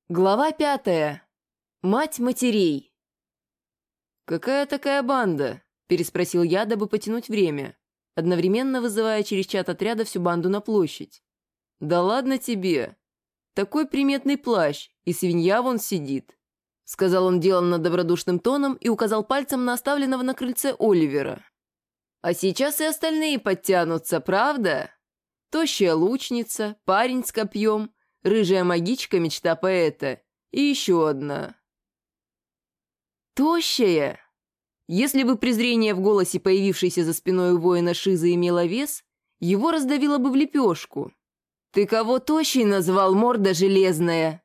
Глава 5. Мать матерей. «Какая такая банда?» – переспросил я, дабы потянуть время, одновременно вызывая через чат отряда всю банду на площадь. «Да ладно тебе! Такой приметный плащ, и свинья вон сидит», – сказал он деланно добродушным тоном и указал пальцем на оставленного на крыльце Оливера. «А сейчас и остальные подтянутся, правда? Тощая лучница, парень с копьем, рыжая магичка, мечта поэта, и еще одна. Тощая! Если бы презрение в голосе, появившееся за спиной у воина Шиза, имело вес, его раздавило бы в лепешку. «Ты кого тощей назвал, морда железная?»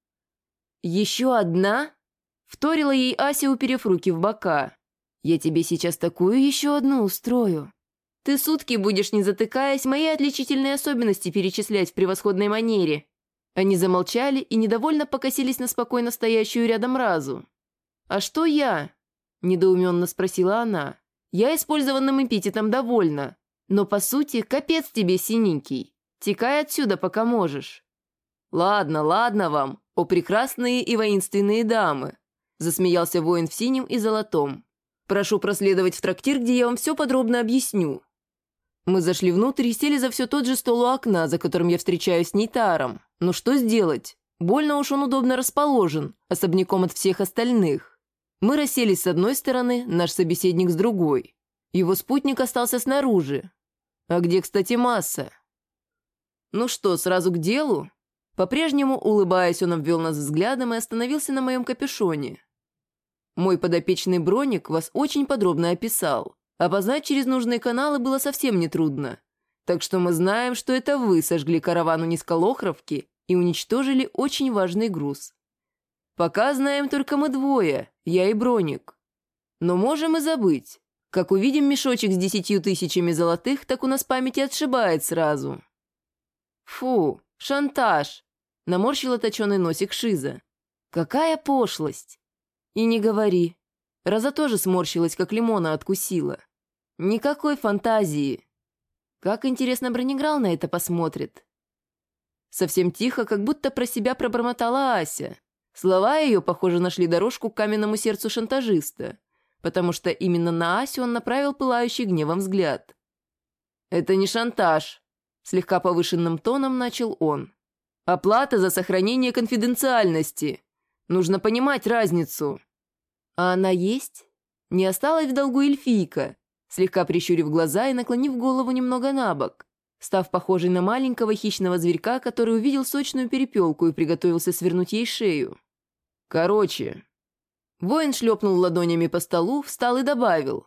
«Еще одна?» — вторила ей Ася, уперев руки в бока. «Я тебе сейчас такую еще одну устрою. Ты сутки будешь, не затыкаясь, мои отличительные особенности перечислять в превосходной манере». Они замолчали и недовольно покосились на спокойно стоящую рядом Разу. «А что я?» – недоуменно спросила она. «Я использованным эпитетом довольна, но, по сути, капец тебе, синенький. Текай отсюда, пока можешь». «Ладно, ладно вам, о прекрасные и воинственные дамы», – засмеялся воин в синем и золотом. «Прошу проследовать в трактир, где я вам все подробно объясню». Мы зашли внутрь и сели за все тот же стол у окна, за которым я встречаюсь с Нейтаром. Но что сделать? Больно уж он удобно расположен, особняком от всех остальных. Мы расселись с одной стороны, наш собеседник с другой. Его спутник остался снаружи. А где, кстати, Масса? Ну что, сразу к делу? По-прежнему, улыбаясь, он обвел нас взглядом и остановился на моем капюшоне. Мой подопечный Броник вас очень подробно описал. Опознать через нужные каналы было совсем нетрудно. Так что мы знаем, что это вы сожгли караван у Низколохровки и уничтожили очень важный груз. Пока знаем только мы двое, я и Броник. Но можем и забыть. Как увидим мешочек с 10 тысячами золотых, так у нас память и отшибает сразу. Фу, шантаж, наморщила точеный носик Шиза. Какая пошлость. И не говори. Роза тоже сморщилась, как лимона откусила. Никакой фантазии. Как интересно Бронеграл на это посмотрит. Совсем тихо, как будто про себя пробормотала Ася. Слова ее, похоже, нашли дорожку к каменному сердцу шантажиста, потому что именно на Асю он направил пылающий гневом взгляд. «Это не шантаж», — слегка повышенным тоном начал он. «Оплата за сохранение конфиденциальности. Нужно понимать разницу». «А она есть? Не осталась в долгу эльфийка?» Слегка прищурив глаза и наклонив голову немного на бок, став похожей на маленького хищного зверька, который увидел сочную перепелку и приготовился свернуть ей шею. «Короче...» Воин шлепнул ладонями по столу, встал и добавил.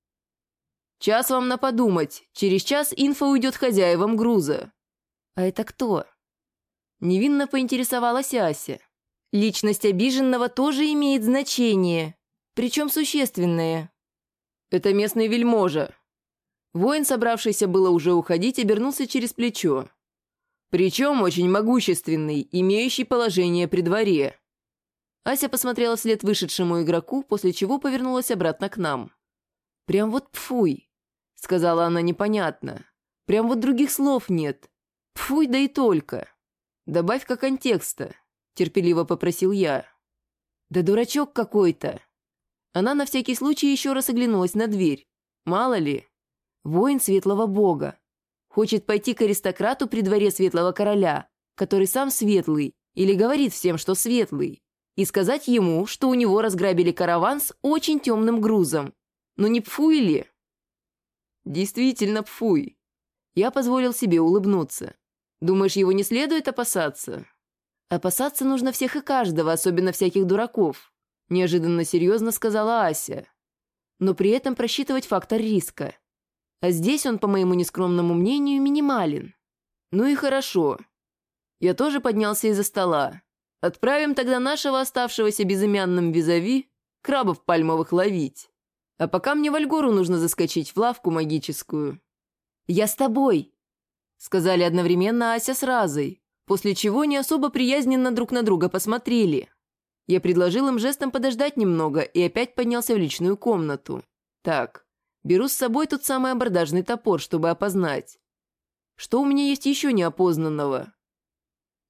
«Час вам на подумать. Через час инфа уйдет хозяевам груза». «А это кто?» Невинно поинтересовалась Ася. «Личность обиженного тоже имеет значение, причем существенное». «Это местный вельможа». Воин, собравшийся было уже уходить, обернулся через плечо. «Причем очень могущественный, имеющий положение при дворе». Ася посмотрела вслед вышедшему игроку, после чего повернулась обратно к нам. «Прям вот пфуй», — сказала она непонятно. «Прям вот других слов нет. Пфуй, да и только. Добавь-ка контекста», — терпеливо попросил я. «Да дурачок какой-то». Она на всякий случай еще раз оглянулась на дверь. Мало ли. Воин светлого бога. Хочет пойти к аристократу при дворе светлого короля, который сам светлый, или говорит всем, что светлый, и сказать ему, что у него разграбили караван с очень темным грузом. Ну не пфуй ли? Действительно пфуй. Я позволил себе улыбнуться. Думаешь, его не следует опасаться? Опасаться нужно всех и каждого, особенно всяких дураков. Неожиданно серьезно сказала Ася. Но при этом просчитывать фактор риска. А здесь он, по моему нескромному мнению, минимален. Ну и хорошо. Я тоже поднялся из-за стола. Отправим тогда нашего оставшегося безымянным визави крабов пальмовых ловить. А пока мне в Альгору нужно заскочить в лавку магическую. «Я с тобой», — сказали одновременно Ася с Разой, после чего не особо приязненно друг на друга посмотрели. Я предложил им жестом подождать немного и опять поднялся в личную комнату. Так, беру с собой тот самый абордажный топор, чтобы опознать. Что у меня есть еще неопознанного?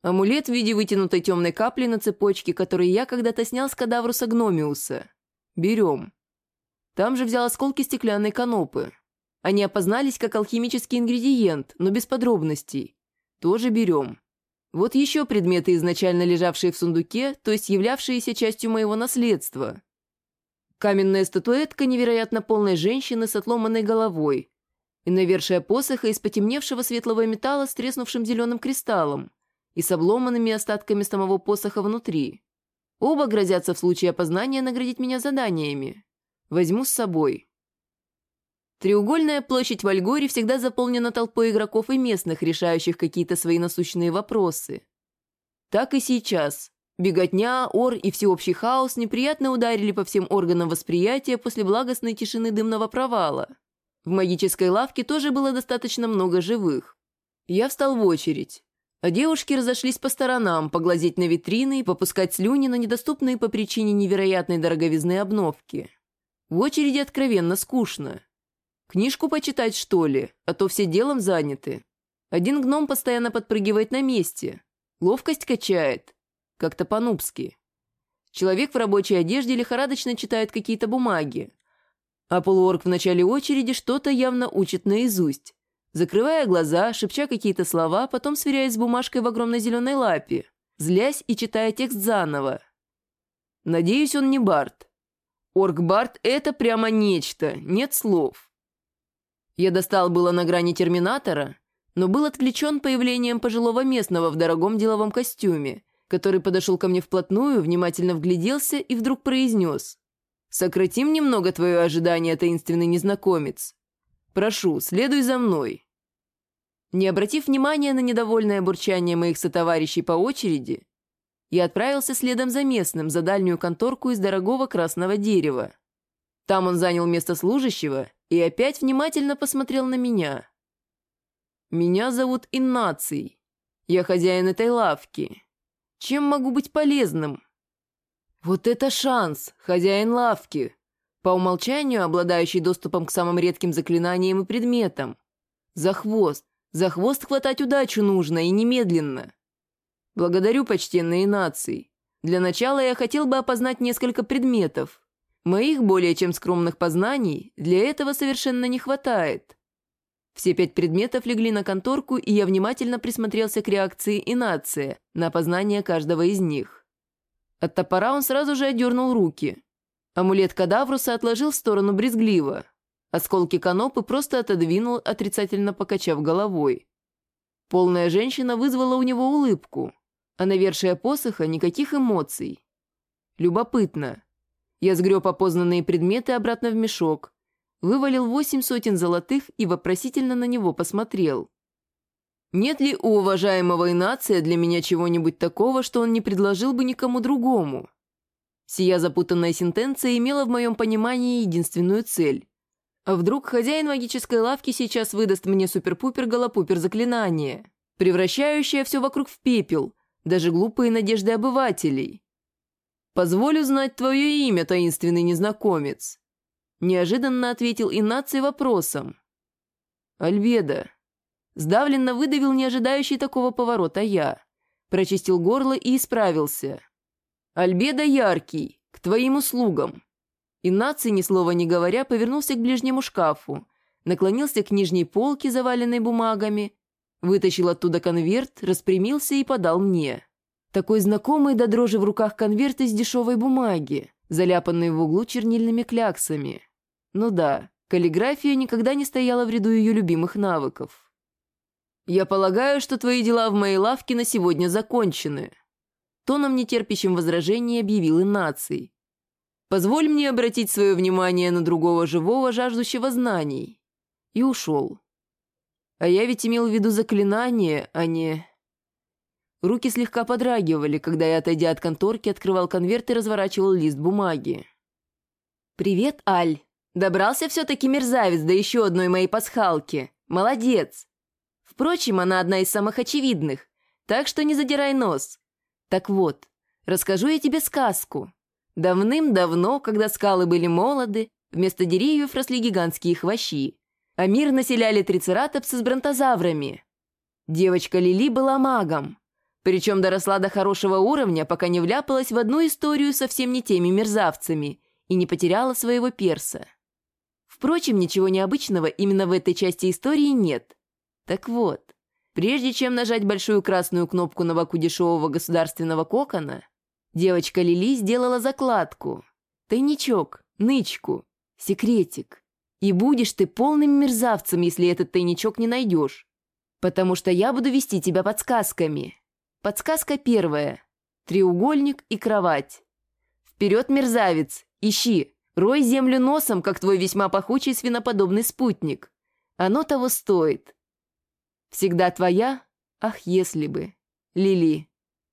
Амулет в виде вытянутой темной капли на цепочке, который я когда-то снял с кадавруса Гномиуса. Берем. Там же взял осколки стеклянной канопы. Они опознались как алхимический ингредиент, но без подробностей. Тоже берем. Вот еще предметы, изначально лежавшие в сундуке, то есть являвшиеся частью моего наследства. Каменная статуэтка невероятно полной женщины с отломанной головой и навершие посоха из потемневшего светлого металла с треснувшим зеленым кристаллом и с обломанными остатками самого посоха внутри. Оба грозятся в случае опознания наградить меня заданиями. Возьму с собой. Треугольная площадь в Альгоре всегда заполнена толпой игроков и местных, решающих какие-то свои насущные вопросы. Так и сейчас. Беготня, ор и всеобщий хаос неприятно ударили по всем органам восприятия после благостной тишины дымного провала. В магической лавке тоже было достаточно много живых. Я встал в очередь, а девушки разошлись по сторонам, поглазеть на витрины и попускать слюни на недоступные по причине невероятной дороговизны обновки. В очереди откровенно скучно. Книжку почитать, что ли, а то все делом заняты. Один гном постоянно подпрыгивает на месте. Ловкость качает. Как-то по-нубски. Человек в рабочей одежде лихорадочно читает какие-то бумаги. А полуорг в начале очереди что-то явно учит наизусть. Закрывая глаза, шепча какие-то слова, потом сверяясь с бумажкой в огромной зеленой лапе, злясь и читая текст заново. Надеюсь, он не бард. Орк-бард — это прямо нечто, нет слов. Я достал было на грани терминатора, но был отвлечен появлением пожилого местного в дорогом деловом костюме, который подошел ко мне вплотную, внимательно вгляделся и вдруг произнес: «Сократим немного твое ожидание, таинственный незнакомец. Прошу, следуй за мной». Не обратив внимания на недовольное бурчание моих сотоварищей по очереди, я отправился следом за местным, за дальнюю конторку из дорогого красного дерева. Там он занял место служащего и опять внимательно посмотрел на меня. «Меня зовут Иннаций. Я хозяин этой лавки. Чем могу быть полезным?» Вот это шанс, хозяин лавки, по умолчанию обладающий доступом к самым редким заклинаниям и предметам. За хвост хватать удачу нужно и немедленно. Благодарю, почтенные нации. Для начала я хотел бы опознать несколько предметов. Моих более чем скромных познаний для этого совершенно не хватает. Все 5 предметов легли на конторку, и я внимательно присмотрелся к реакции Инация на опознание каждого из них. От топора он сразу же отдернул руки. Амулет кадавруса отложил в сторону брезгливо. Осколки канопы просто отодвинул, отрицательно покачав головой. Полная женщина вызвала у него улыбку, а навершие посоха никаких эмоций. Любопытно. Я сгреб опознанные предметы обратно в мешок, вывалил 8 сотен золотых и вопросительно на него посмотрел. Нет ли у уважаемого Инация для меня чего-нибудь такого, что он не предложил бы никому другому? Сия запутанная сентенция имела в моем понимании единственную цель. А вдруг хозяин магической лавки сейчас выдаст мне супер-пупер-голопупер заклинание, превращающее все вокруг в пепел, даже глупые надежды обывателей? «Позволю знать твое имя, таинственный незнакомец», — неожиданно ответил Иннаций вопросом. «Альбедо». Сдавленно выдавил не ожидающий такого поворота я. Прочистил горло и исправился. «Альбедо Яркий, к твоим услугам». Иннаций, ни слова не говоря, повернулся к ближнему шкафу, наклонился к нижней полке, заваленной бумагами, вытащил оттуда конверт, распрямился и подал мне. Такой знакомый до дрожи в руках конверт из дешевой бумаги, заляпанный в углу чернильными кляксами. Ну да, каллиграфия никогда не стояла в ряду ее любимых навыков. «Я полагаю, что твои дела в моей лавке на сегодня закончены», тоном, нетерпящим возражений, объявил Иннаций. «Позволь мне обратить свое внимание на другого живого, жаждущего знаний». И ушел. А я ведь имел в виду заклинание, а не... Руки слегка подрагивали, когда я, отойдя от конторки, открывал конверт и разворачивал лист бумаги. «Привет, Аль. Добрался все-таки мерзавец до еще одной моей пасхалки. Молодец. Впрочем, она одна из самых очевидных, так что не задирай нос. Так вот, расскажу я тебе сказку. Давным-давно, когда скалы были молоды, вместо деревьев росли гигантские хвощи, а мир населяли трицератопсы с бронтозаврами. Девочка Лили была магом. Причем доросла до хорошего уровня, пока не вляпалась в одну историю совсем не теми мерзавцами и не потеряла своего перса. Впрочем, ничего необычного именно в этой части истории нет. Так вот, прежде чем нажать большую красную кнопку на боку дешевого государственного кокона, девочка Лили сделала закладку, тайничок, нычку, секретик. И будешь ты полным мерзавцем, если этот тайничок не найдешь. Потому что я буду вести тебя подсказками. Подсказка первая. Треугольник и кровать. Вперед, мерзавец, ищи, рой землю носом, как твой весьма пахучий свиноподобный спутник. Оно того стоит. Всегда твоя, ах, если бы, Лили.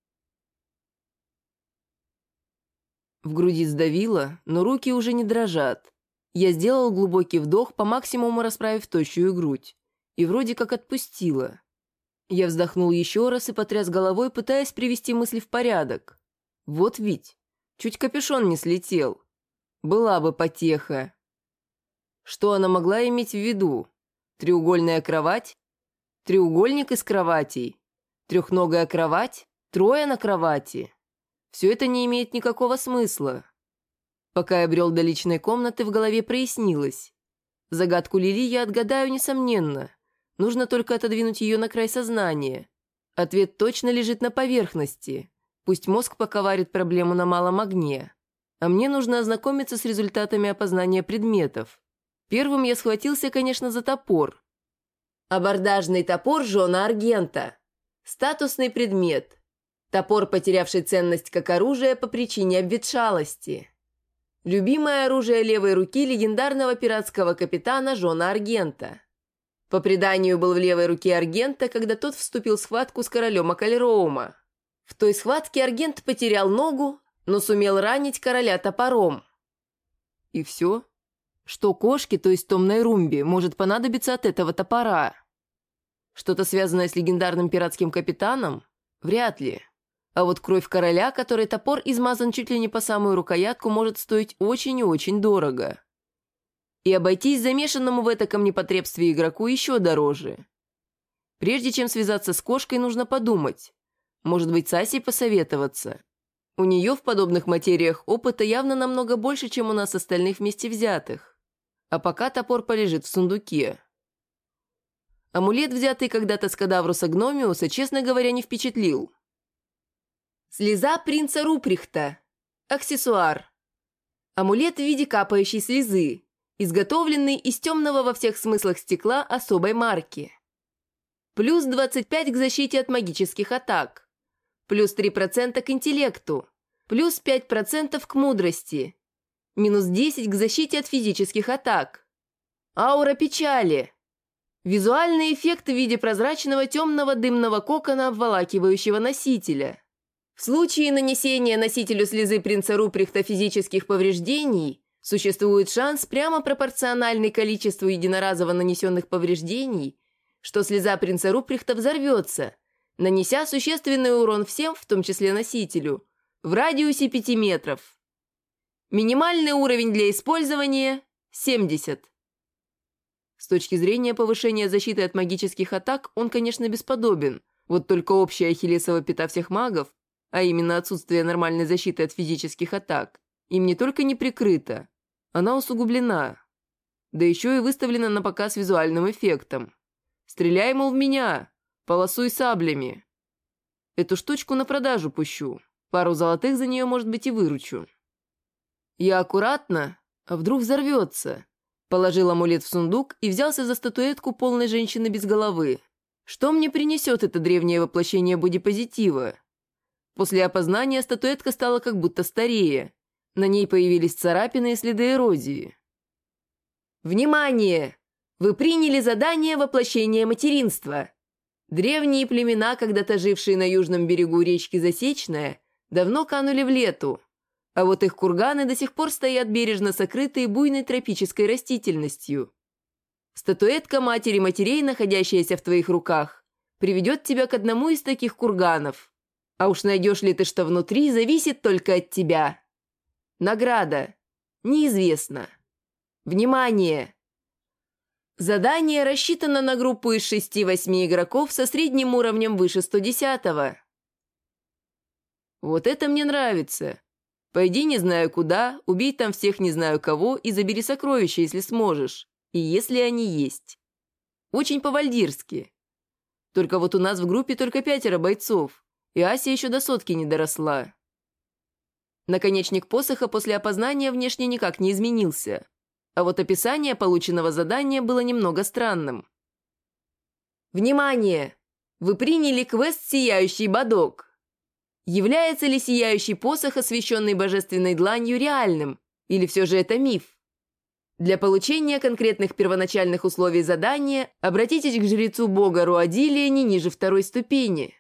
В груди сдавило, но руки уже не дрожат. Я сделал глубокий вдох, по максимуму расправив тощую грудь. И вроде как отпустила. Я вздохнул еще раз и потряс головой, пытаясь привести мысли в порядок. Вот ведь, чуть капюшон не слетел. Была бы потеха. Что она могла иметь в виду? Треугольная кровать? Треугольник из кроватей? Трехногая кровать? Трое на кровати? Все это не имеет никакого смысла. Пока я брел до личной комнаты, в голове прояснилось. Загадку Лили я отгадаю, несомненно. Нужно только отодвинуть ее на край сознания. Ответ точно лежит на поверхности. Пусть мозг пока варит проблему на малом огне. А мне нужно ознакомиться с результатами опознания предметов. Первым я схватился, конечно, за топор. Абордажный топор Жона Аргента. Статусный предмет. Топор, потерявший ценность как оружие по причине обветшалости. Любимое оружие левой руки легендарного пиратского капитана Жона Аргента. По преданию, был в левой руке Аргента, когда тот вступил в схватку с королем Акальроума. В той схватке Аргент потерял ногу, но сумел ранить короля топором. И все? Что кошке, то есть томной Румбе, может понадобиться от этого топора? Что-то связанное с легендарным пиратским капитаном? Вряд ли. А вот кровь короля, которой топор измазан чуть ли не по самую рукоятку, может стоить очень и очень дорого. И обойтись замешанному в этом непотребстве игроку еще дороже. Прежде чем связаться с кошкой, нужно подумать. Может быть, с Асей посоветоваться. У нее в подобных материях опыта явно намного больше, чем у нас остальных вместе взятых. А пока топор полежит в сундуке. Амулет, взятый когда-то с кадавруса Гномиуса, честно говоря, не впечатлил. Слеза принца Руприхта. Аксессуар. Амулет в виде капающей слезы, изготовленный из темного во всех смыслах стекла особой марки. Плюс 25 к защите от магических атак. Плюс 3% к интеллекту. Плюс 5% к мудрости. Минус 10 к защите от физических атак. Аура печали. Визуальный эффект в виде прозрачного темного дымного кокона, обволакивающего носителя. В случае нанесения носителю слезы принца Руприхта физических повреждений существует шанс, прямо пропорциональный количеству единоразово нанесенных повреждений, что слеза принца Руприхта взорвется, нанеся существенный урон всем, в том числе носителю, в радиусе 5 метров. Минимальный уровень для использования – 70. С точки зрения повышения защиты от магических атак он, конечно, бесподобен, вот только общая ахиллесова пята всех магов, а именно отсутствие нормальной защиты от физических атак, им не только не прикрыта, она усугублена, да еще и выставлена на показ визуальным эффектом. Стреляй, мол, в меня, полосуй саблями. Эту штучку на продажу пущу, пару золотых за нее, может быть, и выручу. Я аккуратно, а вдруг взорвется, положил амулет в сундук и взялся за статуэтку полной женщины без головы. Что мне принесет это древнее воплощение бодипозитива? После опознания статуэтка стала как будто старее. На ней появились царапины и следы эрозии. Внимание! Вы приняли задание воплощения материнства. Древние племена, когда-то жившие на южном берегу речки Засечная, давно канули в лету, а вот их курганы до сих пор стоят бережно сокрытые буйной тропической растительностью. Статуэтка матери матерей, находящаяся в твоих руках, приведет тебя к одному из таких курганов. А уж найдешь ли ты что внутри, зависит только от тебя. Награда. Неизвестно. Внимание! Задание рассчитано на группу из 6-8 игроков со средним уровнем выше 110-го. Вот это мне нравится. Пойди не знаю куда, убей там всех не знаю кого и забери сокровища, если сможешь. И если они есть. Очень по-вальдирски. Только вот у нас в группе только 5 бойцов, и Ася еще до 100 не доросла. Наконечник посоха после опознания внешне никак не изменился. А вот описание полученного задания было немного странным. Внимание! Вы приняли квест «Сияющий бодок». Является ли сияющий посох, освященный божественной дланью, реальным? Или все же это миф? Для получения конкретных первоначальных условий задания обратитесь к жрецу бога Руадилия не ниже 2 ступени.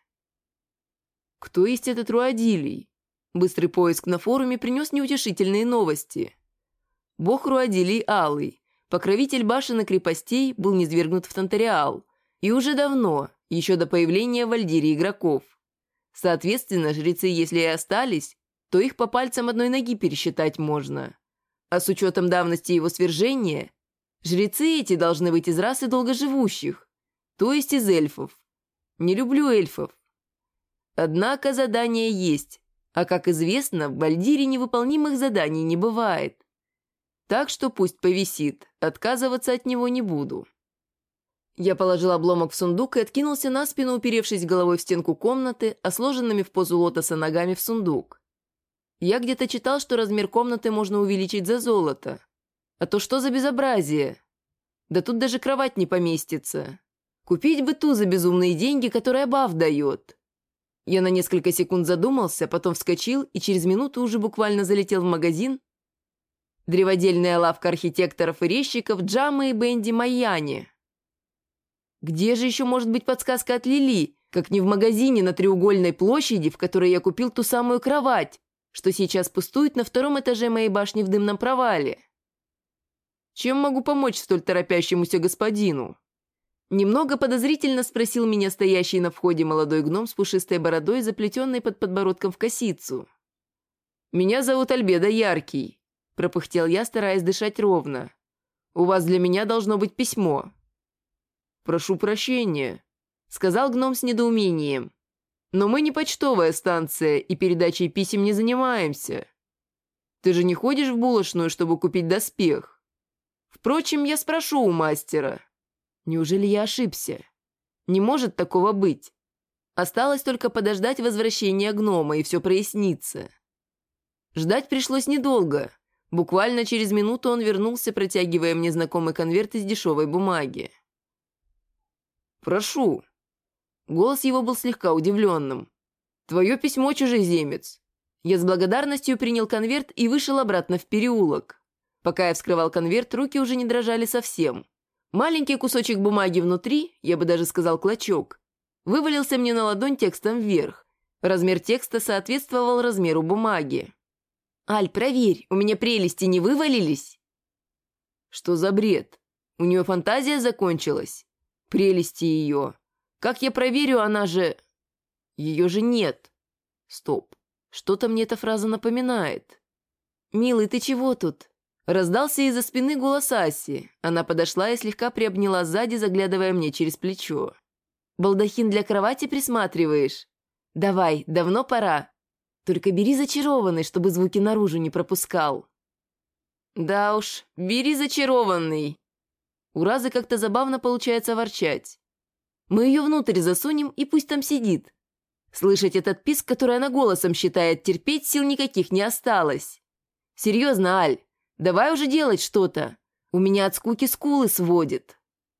Кто есть этот Руадилий? Быстрый поиск на форуме принес неутешительные новости. Бог Руадилий Алый, покровитель башен и крепостей, был низвергнут в Тантариал. И уже давно, еще до появления в Вальдире игроков. Соответственно, жрецы, если и остались, то их по пальцам одной ноги пересчитать можно. А с учетом давности его свержения, жрецы эти должны быть из расы долгоживущих, то есть из эльфов. Не люблю эльфов. Однако задание есть, а, как известно, в Вальдире невыполнимых заданий не бывает. Так что пусть повисит, отказываться от него не буду. Я положил обломок в сундук и откинулся на спину, уперевшись головой в стенку комнаты, а сложенными в позу лотоса ногами в сундук. Я где-то читал, что размер комнаты можно увеличить за золото. А то что за безобразие? Да тут даже кровать не поместится. Купить бы ту за безумные деньги, которые Баф дает. Я на несколько секунд задумался, потом вскочил и через минуту уже буквально залетел в магазин. Древодельная лавка архитекторов и резчиков Джамы и Бенди Майяни. Где же еще может быть подсказка от Лили, как не в магазине на Треугольной площади, в которой я купил ту самую кровать, что сейчас пустует на 2 этаже моей башни в дымном провале? Чем могу помочь столь торопящемуся господину? Немного подозрительно спросил меня стоящий на входе молодой гном с пушистой бородой, заплетенной под подбородком в косицу. «Меня зовут Альбедо Яркий», — пропыхтел я, стараясь дышать ровно. «У вас для меня должно быть письмо». «Прошу прощения», — сказал гном с недоумением. «Но мы не почтовая станция и передачей писем не занимаемся. Ты же не ходишь в булочную, чтобы купить доспех? Впрочем, я спрошу у мастера». Неужели я ошибся? Не может такого быть. Осталось только подождать возвращения гнома, и все прояснится. Ждать пришлось недолго. Буквально через минуту он вернулся, протягивая мне знакомый конверт из дешевой бумаги. «Прошу». Голос его был слегка удивленным. «Твое письмо, чужеземец». Я с благодарностью принял конверт и вышел обратно в переулок. Пока я вскрывал конверт, руки уже не дрожали совсем. Маленький кусочек бумаги внутри, я бы даже сказал клочок, вывалился мне на ладонь текстом вверх. Размер текста соответствовал размеру бумаги. «Аль, проверь, у меня прелести не вывалились?» Что за бред? У нее фантазия закончилась? Прелести ее. Как я проверю, она же... Ее же нет. Стоп, что-то мне эта фраза напоминает. «Милый, ты чего тут?» Раздался из-за спины голос Аси. Она подошла и слегка приобняла сзади, заглядывая мне через плечо. «Балдахин для кровати присматриваешь? Давай, давно пора. Только бери зачарованный, чтобы звуки наружу не пропускал». «Да уж, бери зачарованный». У Разы как-то забавно получается ворчать. «Мы ее внутрь засунем, и пусть там сидит. Слышать этот писк, который она голосом считает, терпеть сил никаких не осталось. Серьезно, Аль, давай уже делать что-то. У меня от скуки скулы сводит».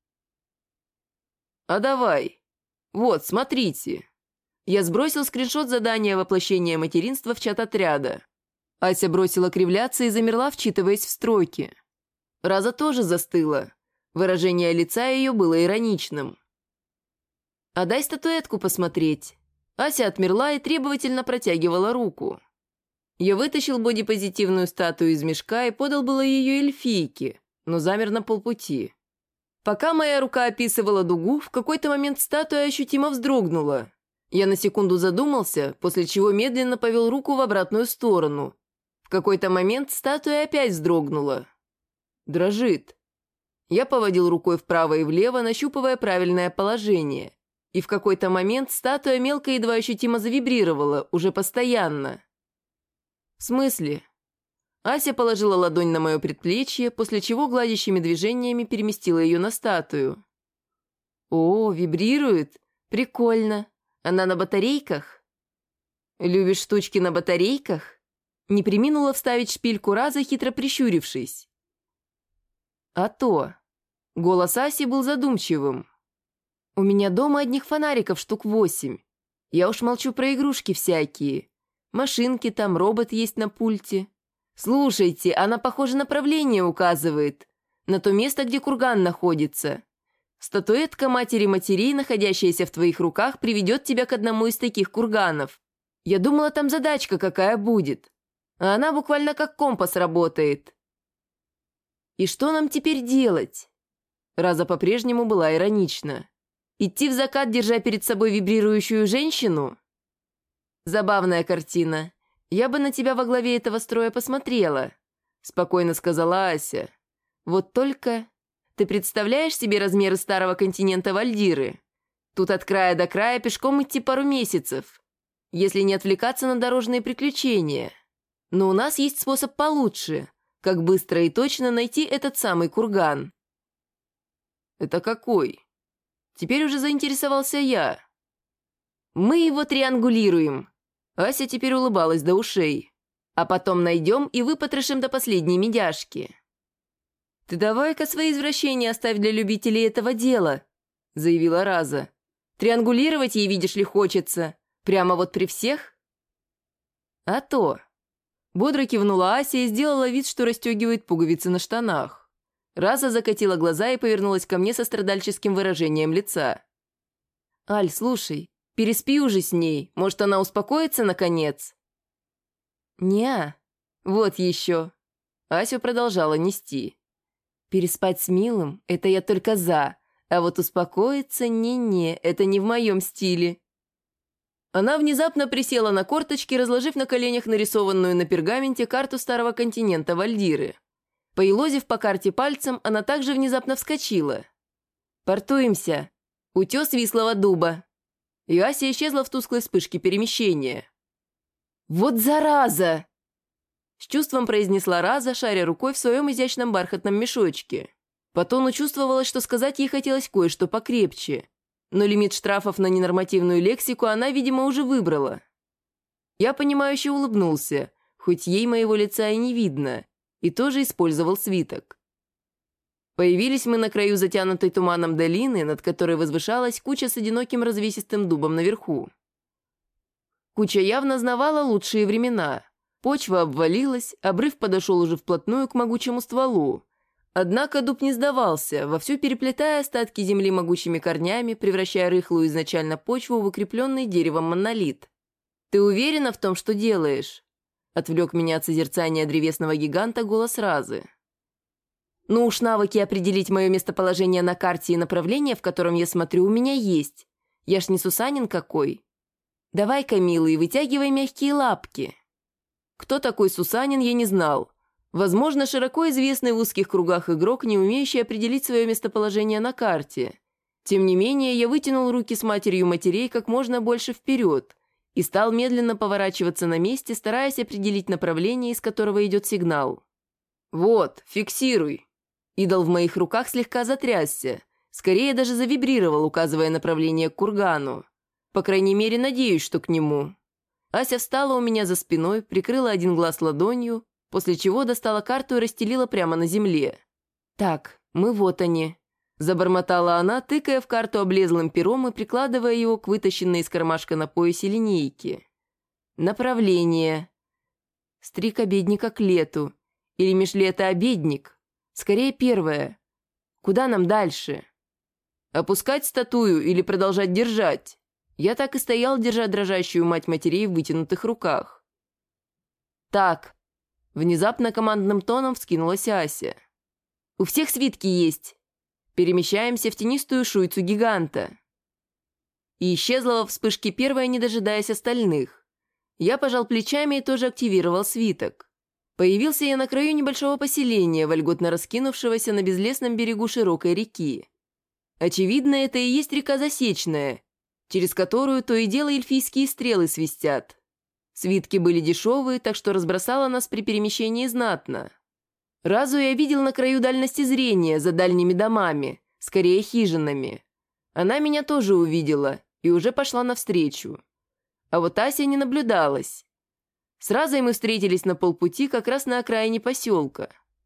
«А давай. Вот, смотрите». Я сбросил скриншот задания воплощения материнства в чат отряда. Ася бросила кривляться и замерла, вчитываясь в строки. Раза тоже застыла. Выражение лица ее было ироничным. «А дай статуэтку посмотреть». Ася отмерла и требовательно протягивала руку. Я вытащил бодипозитивную статую из мешка и подал было ее эльфийке, но замер на полпути. Пока моя рука описывала дугу, в какой-то момент статуя ощутимо вздрогнула. Я на секунду задумался, после чего медленно повел руку в обратную сторону. В какой-то момент статуя опять вздрогнула. Дрожит. Я поводил рукой вправо и влево, нащупывая правильное положение. И в какой-то момент статуя мелко и едва ощутимо завибрировала, уже постоянно. «В смысле?» Ася положила ладонь на мое предплечье, после чего гладящими движениями переместила ее на статую. «О, вибрирует? Прикольно. Она на батарейках?» «Любишь штучки на батарейках?» Не преминула вставить шпильку Раза, хитро прищурившись. «А то». Голос Аси был задумчивым. «У меня дома одних фонариков штук 8. Я уж молчу про игрушки всякие. Машинки там, робот есть на пульте. Слушайте, она, похоже, направление указывает. На то место, где курган находится. Статуэтка матери матерей, находящаяся в твоих руках, приведет тебя к одному из таких курганов. Я думала, там задачка какая будет. А она буквально как компас работает». «И что нам теперь делать?» Раза по-прежнему была иронична. «Идти в закат, держа перед собой вибрирующую женщину?» «Забавная картина. Я бы на тебя во главе этого строя посмотрела», — спокойно сказала Ася. «Вот только... Ты представляешь себе размеры старого континента Вальдиры? Тут от края до края пешком идти пару месяцев, если не отвлекаться на дорожные приключения. Но у нас есть способ получше, как быстро и точно найти этот самый курган». «Это какой?» Теперь уже заинтересовался я. «Мы его триангулируем». Ася теперь улыбалась до ушей. «А потом найдем и выпотрошим до последней медяшки». «Ты давай-ка свои извращения оставь для любителей этого дела», — заявила Раза. «Триангулировать ей, видишь ли, хочется. Прямо вот при всех?» «А то». Бодро кивнула Ася и сделала вид, что расстегивает пуговицы на штанах. Раза закатила глаза и повернулась ко мне со страдальческим выражением лица. «Аль, слушай, переспи уже с ней, может, она успокоится, наконец?» «Не-а, вот еще». Асю продолжала нести. «Переспать с милым – это я только за, а вот успокоиться – не-не, это не в моем стиле». Она внезапно присела на корточки, разложив на коленях нарисованную на пергаменте карту старого континента Вальдиры. Поелозив по карте пальцем, она также внезапно вскочила. «Портуемся. Утес Вислого дуба». И Ася исчезла в тусклой вспышке перемещения. «Вот зараза!» С чувством произнесла Раза, шаря рукой в своем изящном бархатном мешочке. По тону чувствовалось, что сказать ей хотелось кое-что покрепче. Но лимит штрафов на ненормативную лексику она, видимо, уже выбрала. Я понимающе улыбнулся, хоть ей моего лица и не видно, и тоже использовал свиток. Появились мы на краю затянутой туманом долины, над которой возвышалась куча с одиноким развесистым дубом наверху. Куча явно знавала лучшие времена. Почва обвалилась, обрыв подошел уже вплотную к могучему стволу. Однако дуб не сдавался, вовсю переплетая остатки земли могучими корнями, превращая рыхлую изначально почву в укрепленный деревом монолит. «Ты уверена в том, что делаешь?» — отвлек меня от созерцания древесного гиганта голос Разы. «Ну уж навыки определить мое местоположение на карте и направление, в котором я смотрю, у меня есть. Я ж не Сусанин какой. Давай-ка, милый, вытягивай мягкие лапки». Кто такой Сусанин, я не знал. Возможно, широко известный в узких кругах игрок, не умеющий определить свое местоположение на карте. Тем не менее, я вытянул руки с матерью матерей как можно больше вперед и стал медленно поворачиваться на месте, стараясь определить направление, из которого идет сигнал. «Вот, фиксируй». Идол в моих руках слегка затрясся, скорее даже завибрировал, указывая направление к кургану. По крайней мере, надеюсь, что к нему. Ася встала у меня за спиной, прикрыла один глаз ладонью, после чего достала карту и расстелила прямо на земле. «Так, мы вот они», – забормотала она, тыкая в карту облезлым пером и прикладывая его к вытащенной из кармашка на поясе линейке. «Направление. Стриг обедника к лету. Или меж лето обедник. Скорее первое. Куда нам дальше? Опускать статую или продолжать держать?» Я так и стоял, держа дрожащую мать матерей в вытянутых руках. «Так», — внезапно командным тоном вскинулась Ася. «У всех свитки есть. Перемещаемся в тенистую шуйцу гиганта». И исчезла во вспышке первая, не дожидаясь остальных. Я пожал плечами и тоже активировал свиток. Появился я на краю небольшого поселения, вольготно раскинувшегося на безлесном берегу широкой реки. Очевидно, это и есть река Засечная, через которую то и дело эльфийские стрелы свистят. Свитки были дешевые, так что разбросала нас при перемещении знатно. Разу я видел на краю дальности зрения, за дальними домами, скорее хижинами. Она меня тоже увидела и уже пошла навстречу. А вот Ася не наблюдалась. С Разой мы встретились на полпути, как раз на окраине поселка.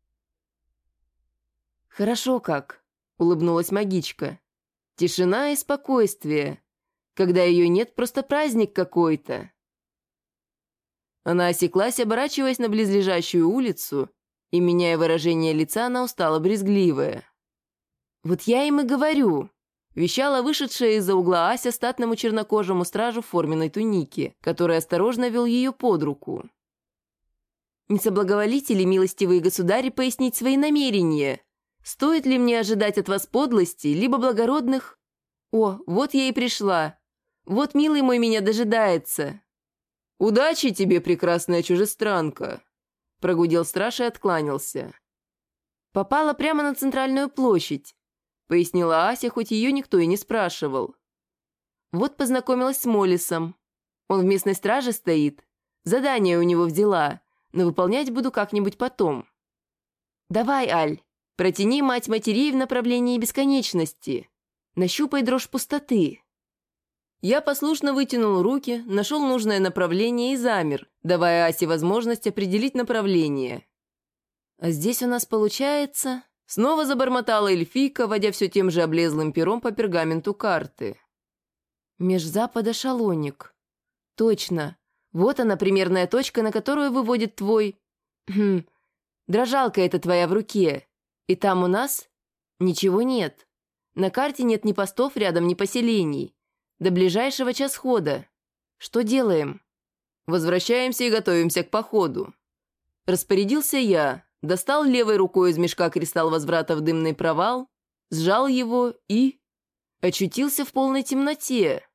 «Хорошо как», — улыбнулась магичка. «Тишина и спокойствие. Когда ее нет, просто праздник какой-то». Она осеклась, оборачиваясь на близлежащую улицу, и, меняя выражение лица, она устала брезгливая. «Вот я им и говорю», — вещала вышедшая из-за угла Ася статному чернокожему стражу в форменной тунике, который осторожно вел ее под руку. «Не соблаговолите ли, милостивые государи, пояснить свои намерения? Стоит ли мне ожидать от вас подлости, либо благородных? О, вот я и пришла. Вот милый мой меня дожидается». «Удачи тебе, прекрасная чужестранка!» — прогудел страж и откланялся. «Попала прямо на центральную площадь», — пояснила Ася, хоть ее никто и не спрашивал. «Вот познакомилась с Моллисом. Он в местной страже стоит. Задание у него взяла, но выполнять буду как-нибудь потом. Давай, Аль, протяни мать матерей в направлении бесконечности. Нащупай дрожь пустоты». Я послушно вытянул руки, нашел нужное направление и замер, давая Асе возможность определить направление. «А здесь у нас получается...» Снова забормотала эльфийка, водя все тем же облезлым пером по пергаменту карты. «Межзапада Шалоник. Точно. Вот она, примерная точка, на которую выводит твой... дрожалка эта твоя в руке. И там у нас... ничего нет. На карте нет ни постов рядом, ни поселений. До ближайшего час хода. Что делаем?» «Возвращаемся и готовимся к походу». Распорядился я, достал левой рукой из мешка кристалл возврата в дымный провал, сжал его и... очутился в полной темноте.